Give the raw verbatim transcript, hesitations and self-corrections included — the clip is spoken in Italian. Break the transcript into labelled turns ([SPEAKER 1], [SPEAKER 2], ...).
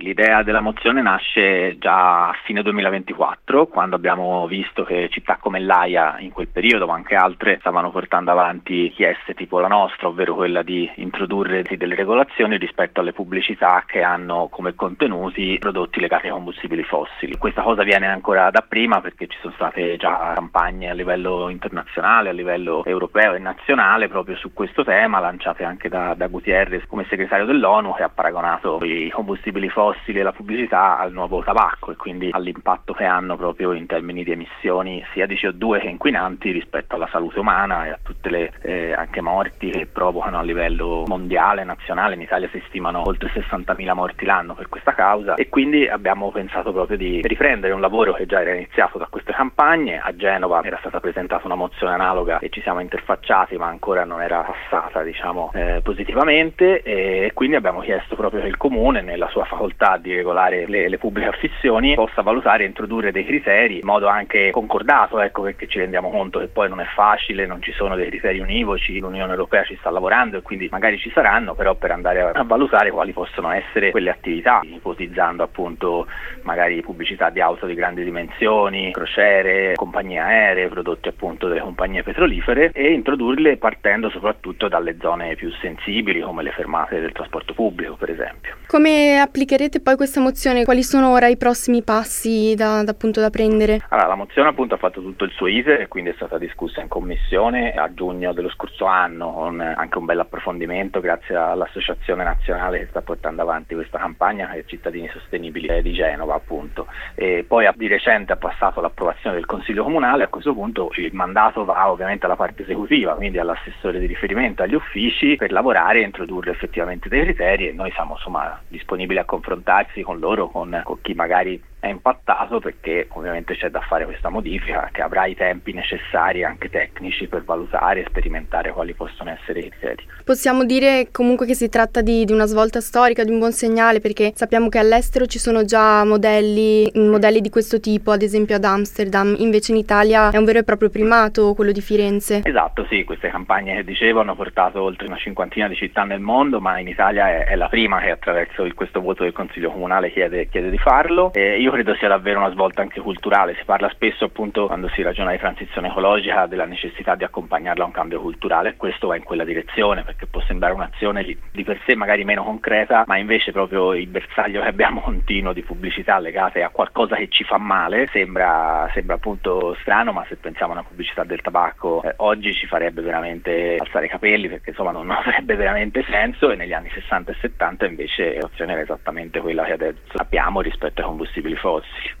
[SPEAKER 1] l'idea della mozione nasce già a fine duemilaventiquattro, quando abbiamo visto che città come l'Aia in quel periodo, ma anche altre, stavano portando avanti richieste tipo la nostra, ovvero quella di introdurre delle regolazioni rispetto alle pubblicità che hanno come contenuti prodotti legati ai combustibili fossili. Questa cosa viene ancora da prima perché ci sono state già campagne a livello internazionale, a livello europeo e nazionale proprio su questo tema, lanciate anche da, da Gutierrez come segretario dell'ONU, che ha paragonato i combustibili fossili e la pubblicità al nuovo tabacco e quindi all'impatto che hanno proprio in termini di emissioni sia di C O due che inquinanti rispetto alla salute umana e a tutte le eh, anche morti che provocano a livello mondiale, nazionale. In Italia si stimano oltre sessantamila morti l'anno per questa causa e quindi abbiamo pensato proprio di riprendere un lavoro che già era iniziato da queste campagne. A Genova era stata presentata una mozione analoga e ci siamo interfacciati, ma ancora non era passata diciamo eh, positivamente, e quindi abbiamo chiesto proprio che il Comune, nella sua facoltà di regolare le, le pubbliche affissioni, possa valutare e introdurre dei criteri in modo anche concordato, ecco, perché ci rendiamo conto che poi non è facile, non ci sono dei criteri univoci, l'Unione Europea ci sta lavorando e quindi magari ci saranno, però per andare a, a valutare quali possono essere quelle attività, ipotizzando appunto magari pubblicità di auto di grandi dimensioni, crociere, compagnie aeree, prodotti appunto delle compagnie petrolifere, e introdurle partendo soprattutto dalle zone più sensibili come le fermate del trasporto pubblico, per esempio.
[SPEAKER 2] Come applicherete poi questa mozione? Quali sono ora i prossimi passi da, da appunto da prendere?
[SPEAKER 1] Allora, la mozione appunto ha fatto tutto il suo iter e quindi è stata discussa in commissione a giugno dello scorso anno, con anche un bel approfondimento grazie all'associazione nazionale che sta portando avanti questa campagna, che è Cittadini Sostenibili di Genova appunto. E poi di recente ha passato l'approvazione del Consiglio Comunale. A questo punto il mandato va ovviamente alla parte esecutiva, quindi all'assessore di riferimento, agli uffici, per lavorare e introdurre effettivamente dei criteri, e noi siamo insomma disponibili a confrontarsi con loro, con, con chi magari è impattato, perché ovviamente c'è da fare questa modifica che avrà i tempi necessari anche tecnici per valutare e sperimentare quali possono essere i criteri.
[SPEAKER 2] Possiamo dire comunque che si tratta di, di una svolta storica, di un buon segnale, perché sappiamo che all'estero ci sono già modelli, modelli di questo tipo, ad esempio ad Amsterdam, invece in Italia è un vero e proprio primato quello di Firenze.
[SPEAKER 1] Esatto, sì, queste campagne che dicevo hanno portato oltre una cinquantina di città nel mondo, ma in Italia è, è la prima che attraverso il, questo voto del Consiglio Comunale chiede, chiede di farlo. E io credo sia davvero una svolta anche culturale. Si parla spesso appunto, quando si ragiona di transizione ecologica, della necessità di accompagnarla a un cambio culturale, e questo va in quella direzione, perché può sembrare un'azione di, di per sé magari meno concreta, ma invece proprio il bersaglio che abbiamo continuo di pubblicità legate a qualcosa che ci fa male sembra, sembra appunto strano, ma se pensiamo a una pubblicità del tabacco eh, oggi ci farebbe veramente alzare i capelli, perché insomma non, non avrebbe veramente senso, e negli anni sessanta e settanta invece l'azione era esattamente quella che adesso abbiamo rispetto ai combustibili fossili.